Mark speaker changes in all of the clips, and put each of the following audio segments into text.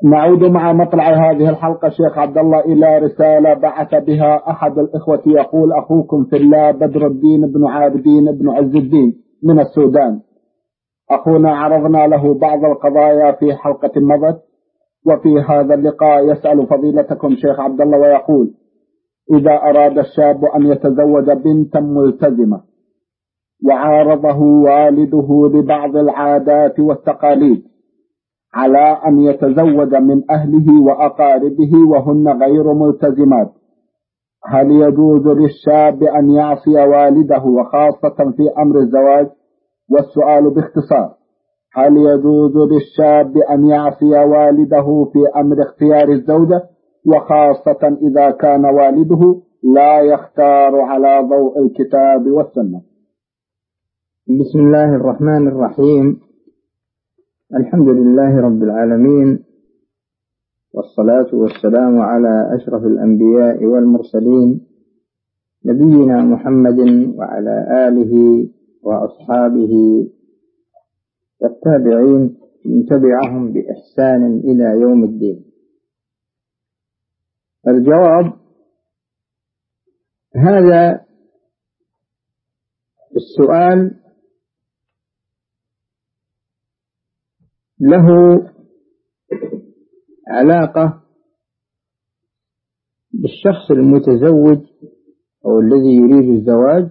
Speaker 1: نعود مع مطلع هذه الحلقة شيخ عبد الله إلى رسالة بعث بها أحد الإخوة يقول: أخوكم في الله بدر الدين بن عابدين بن عز الدين من السودان. أخونا عرضنا له بعض القضايا في حلقة مضت، وفي هذا اللقاء يسأل فضيلتكم شيخ عبد الله ويقول: إذا أراد الشاب أن يتزوج بنتا ملتزمة وعارضه والده لبعض العادات والتقاليد على أن يتزوج من أهله وأقاربه وهن غير ملتزمات، هل يجوز للشاب أن يعصي والده وخاصة في أمر الزواج؟ والسؤال باختصار: هل يجوز للشاب أن يعصي والده في أمر اختيار الزوجة، وخاصة إذا كان والده لا يختار على ضوء الكتاب والسنة؟
Speaker 2: بسم الله الرحمن الرحيم. الحمد لله رب العالمين، والصلاة والسلام على أشرف الأنبياء والمرسلين نبينا محمد وعلى آله وأصحابه والتابعين من تبعهم بإحسان إلى يوم الدين. الجواب: هذا السؤال له علاقة بالشخص المتزوج أو الذي يريد الزواج،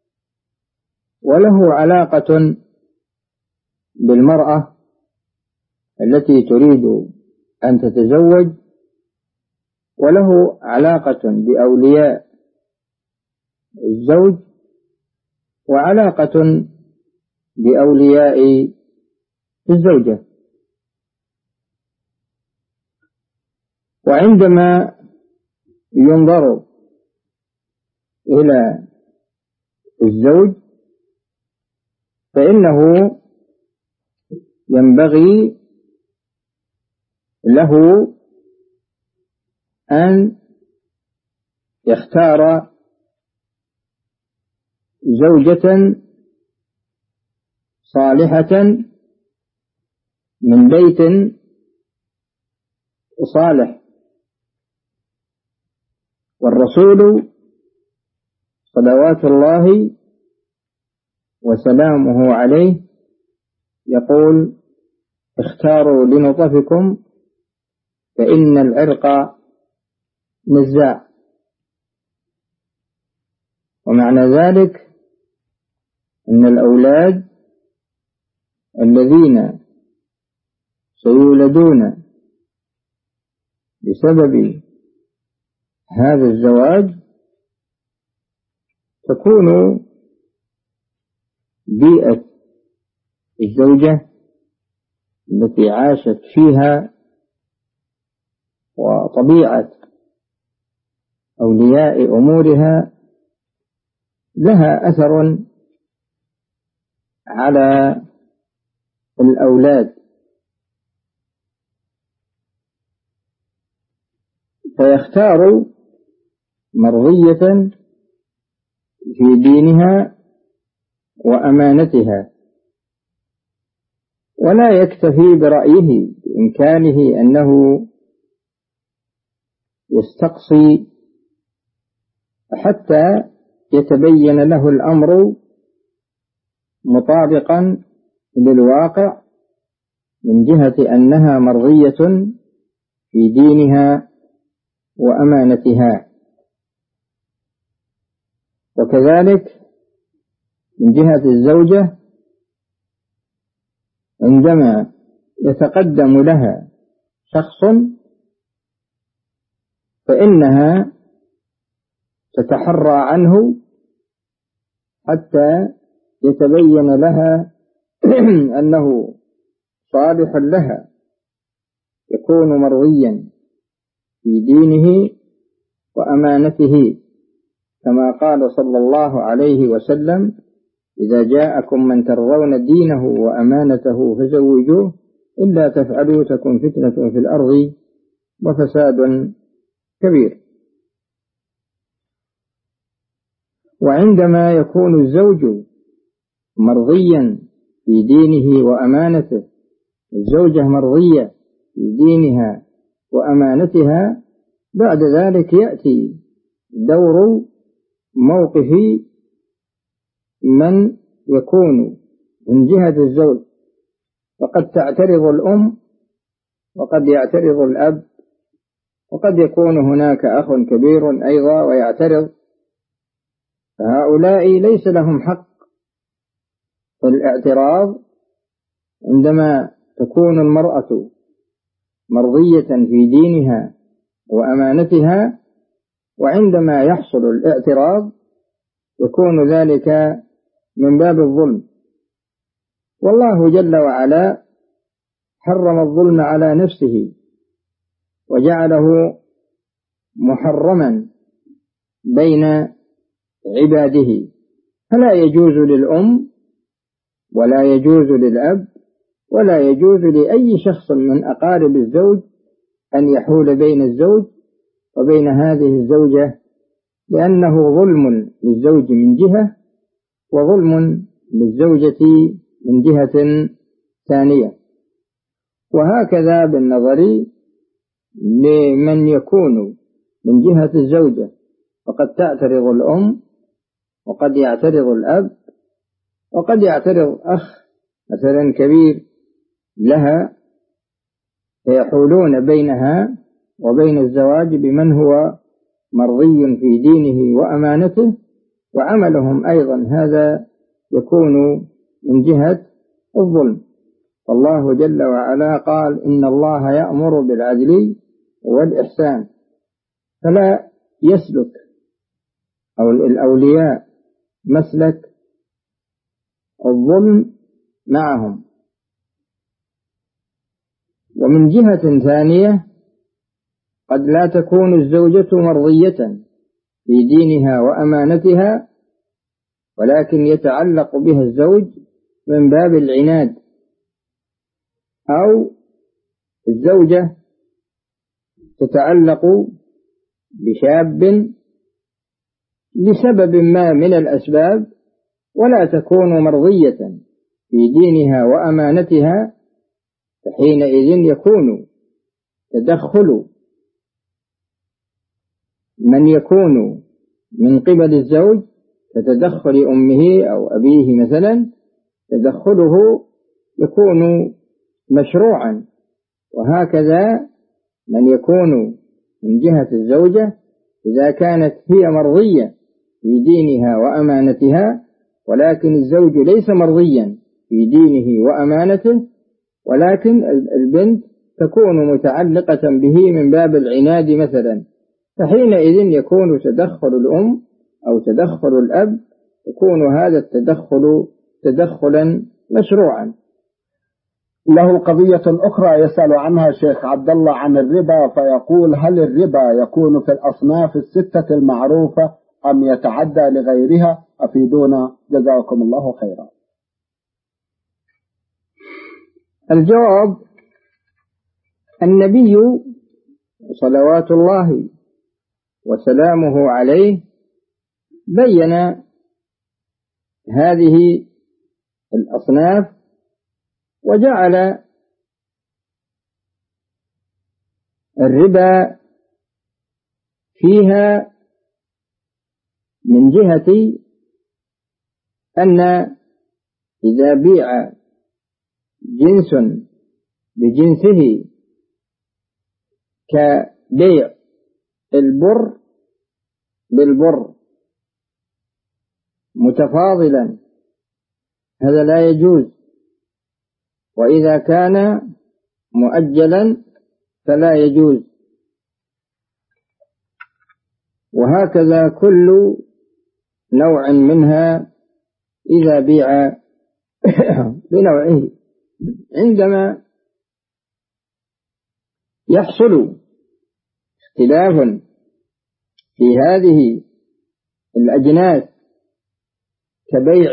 Speaker 2: وله علاقة بالمرأة التي تريد أن تتزوج، وله علاقة بأولياء الزوج، وعلاقة بأولياء الزوجة. وعندما ينظر إلى الزوج فإنه ينبغي له أن يختار زوجة صالحة من بيت صالح. والرسول صلوات الله وسلامه عليه يقول: اختاروا لنطفكم فإن العرق نزاع. ومعنى ذلك أن الأولاد الذين سيولدون بسبب هذا الزواج تكون بيئة الزوجة التي عاشت فيها وطبيعة أولياء أمورها لها أثر على الأولاد، فيختار مرضية في دينها وأمانتها، ولا يكتفي برأيه، بإمكانه أنه يستقصي حتى يتبين له الأمر مطابقا للواقع من جهة أنها مرضية في دينها وأمانتها. وكذلك من جهة الزوجة عندما يتقدم لها شخص فإنها تتحرى عنه حتى يتبين لها أنه صالح لها، يكون مرضيا في دينه وأمانته، كما قال صلى الله عليه وسلم: إذا جاءكم من ترضون دينه وأمانته فزوجوه، إلا تفعلوا تكن فتنة في الأرض وفساد كبير. وعندما يكون الزوج مرضيا في دينه وأمانته، الزوجة مرضية في دينها وأمانتها، بعد ذلك يأتي دور موقف من يكون من جهة الزوج، فقد تعترض الأم وقد يعترض الأب، وقد يكون هناك أخ كبير أيضا ويعترض، فهؤلاء ليس لهم حق في الاعتراض عندما تكون المرأة مرضية في دينها وأمانتها، وعندما يحصل الاعتراض يكون ذلك من باب الظلم. والله جل وعلا حرم الظلم على نفسه وجعله محرما بين عباده، فلا يجوز للأم ولا يجوز للأب ولا يجوز لأي شخص من أقارب الزوج أن يحول بين الزوج وبين هذه الزوجة، لأنه ظلم للزوج من جهة وظلم للزوجة من جهة ثانية. وهكذا بالنظر لمن يكون من جهة الزوجة، وقد تعترض الأم وقد يعترض الأب وقد يعترض أخ مثلا كبير لها، فيحولون بينها وبين الزواج بمن هو مرضي في دينه وأمانته، وعملهم أيضا هذا يكون من جهة الظلم. والله جل وعلا قال: إن الله يأمر بالعدل والإحسان، فلا يسلك أو الأولياء مسلك الظلم معهم. ومن جهة ثانية قد لا تكون الزوجة مرضية في دينها وأمانتها، ولكن يتعلق بها الزوج من باب العناد، أو الزوجة تتعلق بشاب لسبب ما من الأسباب ولا تكون مرضية في دينها وأمانتها، فحينئذ يكون تدخل من يكون من قبل الزوج كتدخل أمه أو أبيه مثلا، تدخله يكون مشروعا. وهكذا من يكون من جهة الزوجة إذا كانت هي مرضية في دينها وأمانتها، ولكن الزوج ليس مرضيا في دينه وأمانته، ولكن البنت تكون متعلقة به من باب العناد مثلا، فحينئذ يكون تدخل الأم أو تدخل الأب، يكون هذا التدخل تدخلا مشروعا.
Speaker 1: له قضية أخرى يسأل عنها شيخ عبد الله عن الربا، فيقول: هل الربا يكون في الأصناف الستة المعروفة أم يتعدى لغيرها؟ أفيدونا جزاكم الله خيرا.
Speaker 2: الجواب: النبي صلوات الله وسلامه عليه بين هذه الأصناف، وجعل الربا فيها من جهة أن إذا بيع جنس بجنسه كبيع البر بالبر متفاضلا هذا لا يجوز، وإذا كان مؤجلا فلا يجوز، وهكذا كل نوع منها إذا بيع بنوعه. عندما يحصل اختلاف في هذه الأجناس كبيع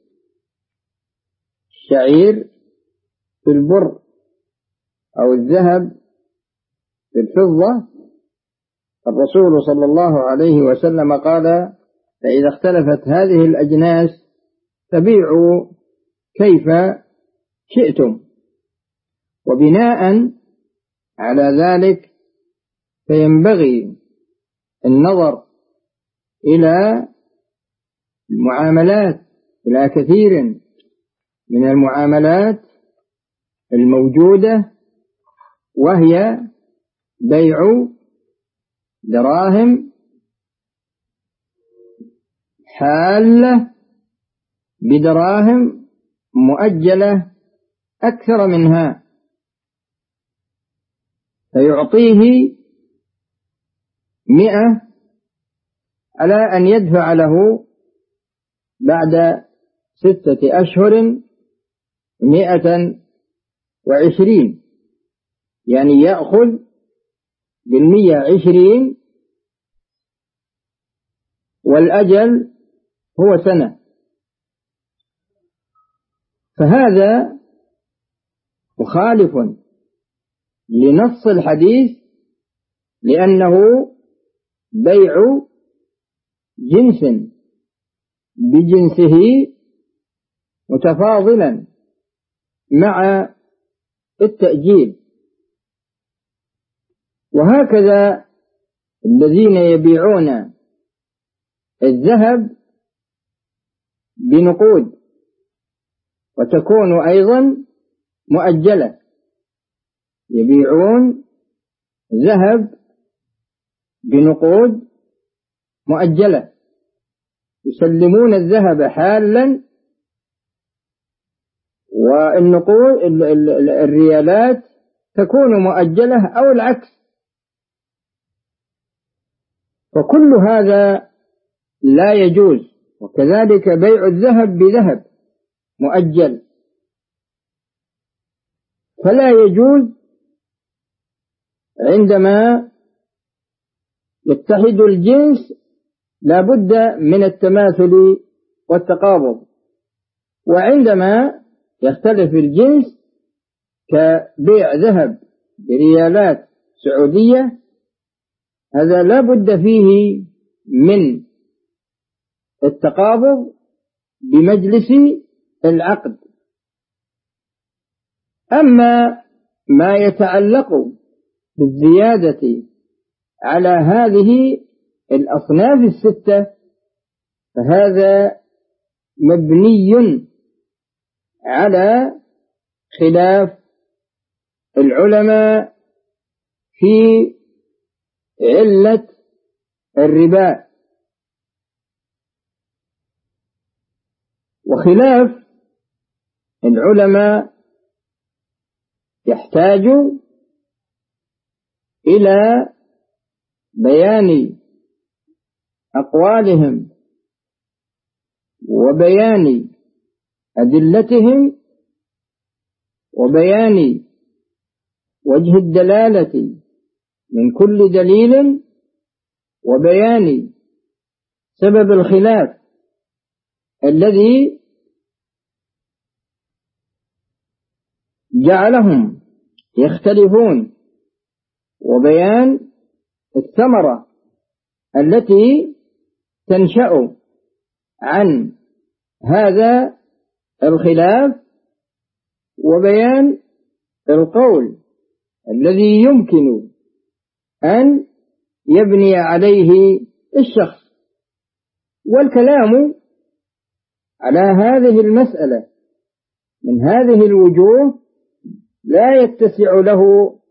Speaker 2: الشعير في البر أو الذهب في الفضة، الرسول صلى الله عليه وسلم قال: فإذا اختلفت هذه الأجناس فبيعوا كيف شئتم. وبناء على ذلك فينبغي النظر إلى المعاملات، إلى كثير من المعاملات الموجودة، وهي بيع دراهم حالة بدراهم مؤجلة أكثر منها، فيعطيه 100 على أن يدفع له بعد 6 أشهر 120، يعني يأخذ 120 والأجل هو سنة. فهذا مخالف لنص الحديث، لأنه بيع جنس بجنسه متفاضلا مع التأجيل. وهكذا الذين يبيعون الذهب بنقود وتكون أيضا مؤجلة، يبيعون ذهب بنقود مؤجلة، يسلمون الذهب حالا، والنقود الريالات تكون مؤجلة أو العكس. فكل هذا لا يجوز. وكذلك بيع الذهب بذهب مؤجل، فلا يجوز عندما يتحد الجنس، لا بد من التماثل والتقابض. وعندما يختلف الجنس كبيع ذهب بريالات سعودية، هذا لا بد فيه من التقابض بمجلس العقد. أما ما يتعلق بالزيادة على هذه الأصناف الستة فهذا مبني على خلاف العلماء في علة الربا، وخلاف العلماء يحتاج إلى بيان أقوالهم وبيان أدلتهم وبيان وجه الدلالة من كل دليل وبيان سبب الخلاف الذي جعلهم يختلفون، وبيان الثمرة التي تنشأ عن هذا الخلاف، وبيان القول الذي يمكن أن يبني عليه الشخص. والكلام على هذه المسألة من هذه الوجوه لا يتسع له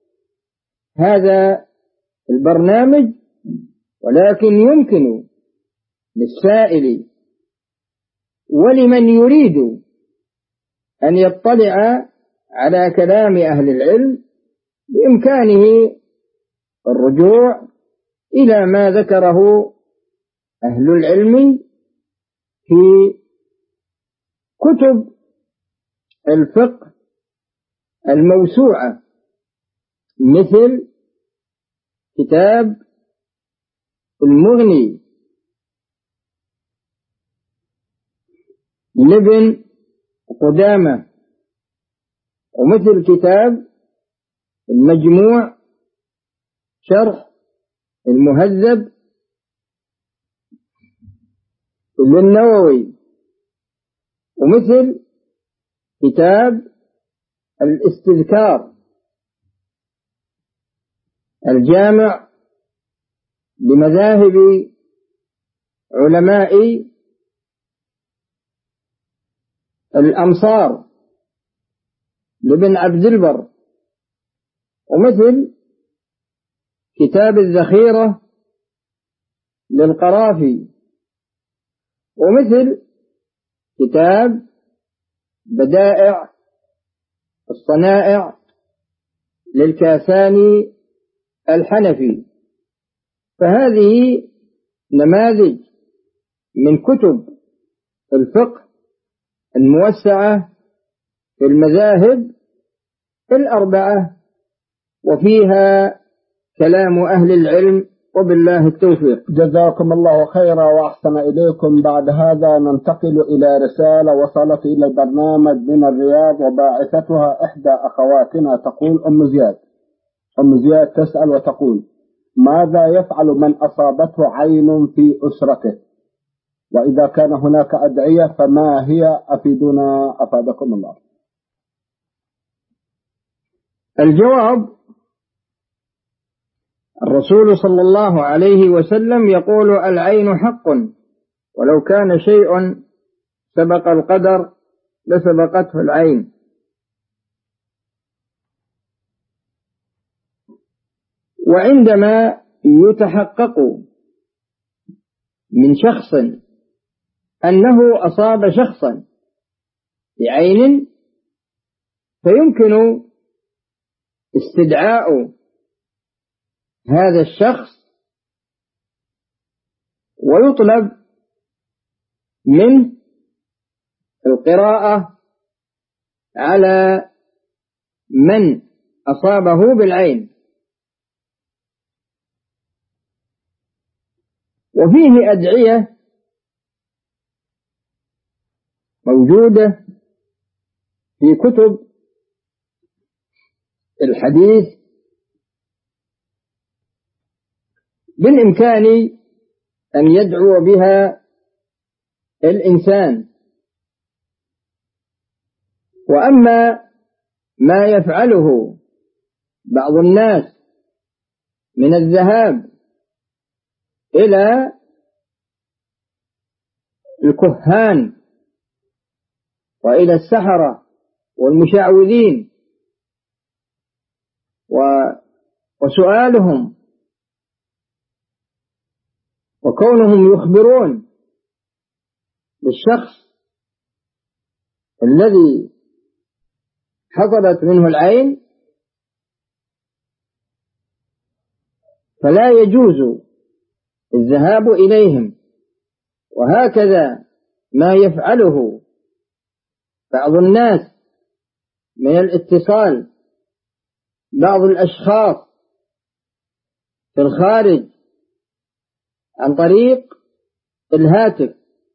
Speaker 2: هذا البرنامج، ولكن يمكن للسائل ولمن يريد أن يطلع على كلام أهل العلم بإمكانه الرجوع إلى ما ذكره أهل العلم في كتب الفقه الموسوعة، مثل كتاب المغني لابن قدامة، ومثل كتاب المجموع شرح المهذب للنووي، ومثل كتاب الاستذكار الجامع لمذاهب علماء الأمصار لابن عبد البر، ومثل كتاب الذخيرة للقرافي، ومثل كتاب بدائع الصنائع للكاساني الحنفي. فهذه نماذج من كتب الفقه الموسعة في المذاهب الأربعة، وفيها كلام أهل العلم، وبالله التوفيق.
Speaker 1: جزاكم الله خيرا وأحسن إليكم. بعد هذا ننتقل إلى رسالة وصلت إلى البرنامج من الرياض، وباعثتها إحدى أخواتنا تقول أم زياد تسأل وتقول: ماذا يفعل من أصابته عين في أسرته؟ وإذا كان هناك أدعية فما هي؟ أفيدونا أفادكم الله.
Speaker 2: الجواب: الرسول صلى الله عليه وسلم يقول: العين حق، ولو كان شيء سبق القدر لسبقته العين. وعندما يتحقق من شخص أنه أصاب شخصا بعين، فيمكن استدعاء هذا الشخص ويطلب منه القراءة على من أصابه بالعين. وفيه أدعية موجودة في كتب الحديث بالإمكان أن يدعو بها الإنسان. وأما ما يفعله بعض الناس من الذهاب إلى الكهان وإلى السحرة والمشعوذين وسؤالهم وكونهم يخبرون بالشخص الذي حصلت منه العين، فلا يجوز الذهاب إليهم. وهكذا ما يفعله بعض الناس من الاتصال بعض الأشخاص في الخارج عن طريق الهاتف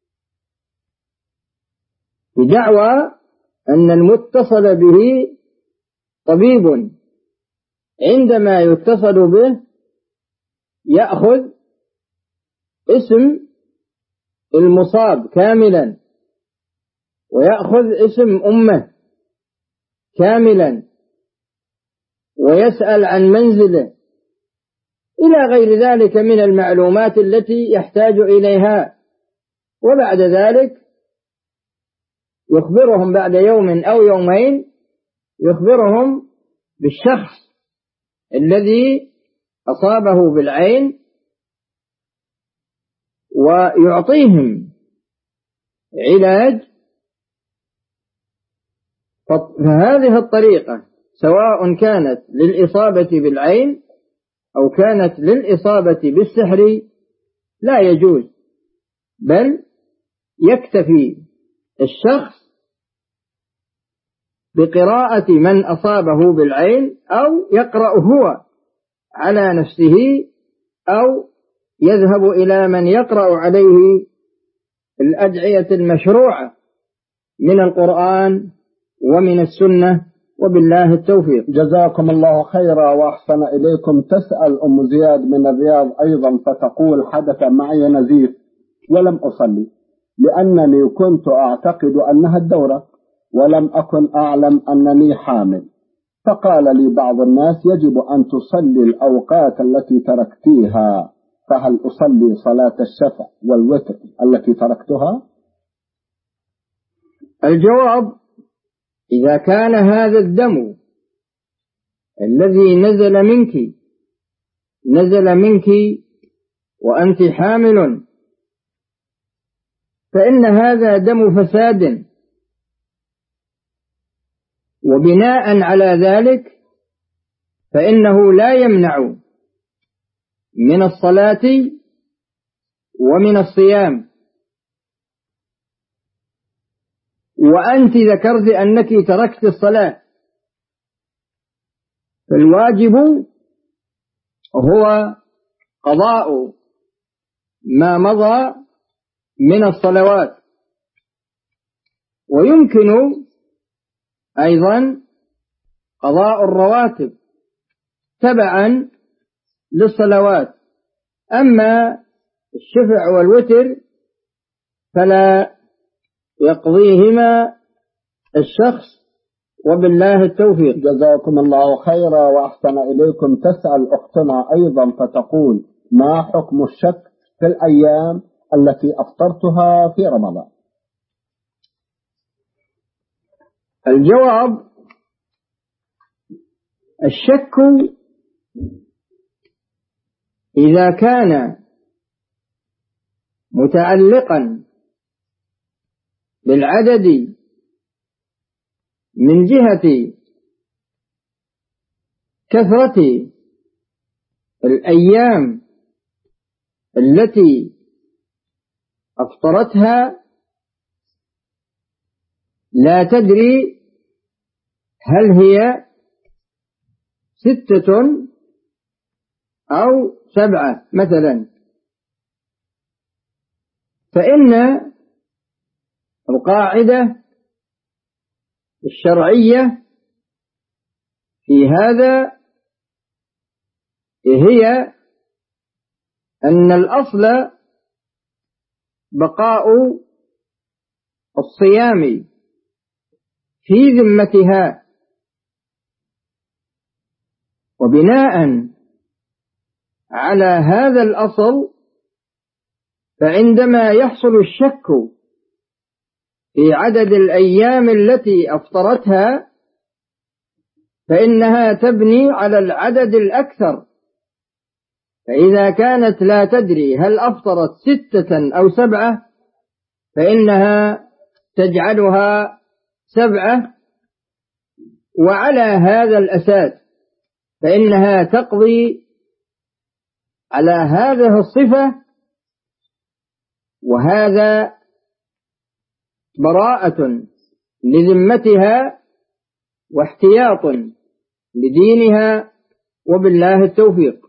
Speaker 2: بدعوى أن المتصل به طبيب، عندما يتصل به يأخذ اسم المصاب كاملا، ويأخذ اسم أمه كاملا، ويسأل عن منزله إلى غير ذلك من المعلومات التي يحتاج إليها. وبعد ذلك يخبرهم بعد يوم أو يومين، يخبرهم بالشخص الذي أصابه بالعين، ويعطيهم علاج. فهذه الطريقة سواء كانت للإصابة بالعين أو كانت للإصابة بالسحر لا يجوز، بل يكتفي الشخص بقراءة من أصابه بالعين، أو يقرأ هو على نفسه، أو يذهب إلى من يقرأ عليه الأدعية المشروعة من القرآن ومن السنة، وبالله التوفيق.
Speaker 1: جزاكم الله خيرا وأحسن إليكم. تسأل أم زياد من الرياض أيضا فتقول: حدث معي نزيف ولم أصلي، لأنني كنت أعتقد أنها الدورة، ولم أكن أعلم أنني حامل، فقال لي بعض الناس يجب أن تصلي الأوقات التي تركتيها، فهل أصلي صلاة الشفع والوتر التي تركتها؟
Speaker 2: الجواب: إذا كان هذا الدم الذي نزل منك وأنت حامل، فإن هذا دم فساد، وبناء على ذلك فإنه لا يمنع من الصلاة ومن الصيام. وأنت ذكرت أنك تركت الصلاة، فالواجب هو قضاء ما مضى من الصلوات، ويمكن أيضا قضاء الرواتب تبعا للصلوات. أما الشفع والوتر فلا يقضيهما الشخص، وبالله التوفيق.
Speaker 1: جزاكم الله خيرا وأحسن إليكم. تسأل أختنا أيضا فتقول: ما حكم الشك في الأيام التي أفطرتها في رمضان؟
Speaker 2: الجواب: الشك إذا كان متعلقا بالعدد من جهة كثرة الأيام التي أفطرتها، لا تدري هل هي 6 أو 7 مثلا، فإن القاعدة الشرعية في هذا هي أن الأصل بقاء الصيام في ذمتها، وبناء على هذا الأصل فعندما يحصل الشك في عدد الأيام التي أفطرتها فإنها تبني على العدد الأكثر، فإذا كانت لا تدري هل أفطرت 6 أو 7 فإنها تجعلها 7، وعلى هذا الأساس فإنها تقضي على هذه الصفة، وهذا براءة لذمتها واحتياط لدينها، وبالله التوفيق.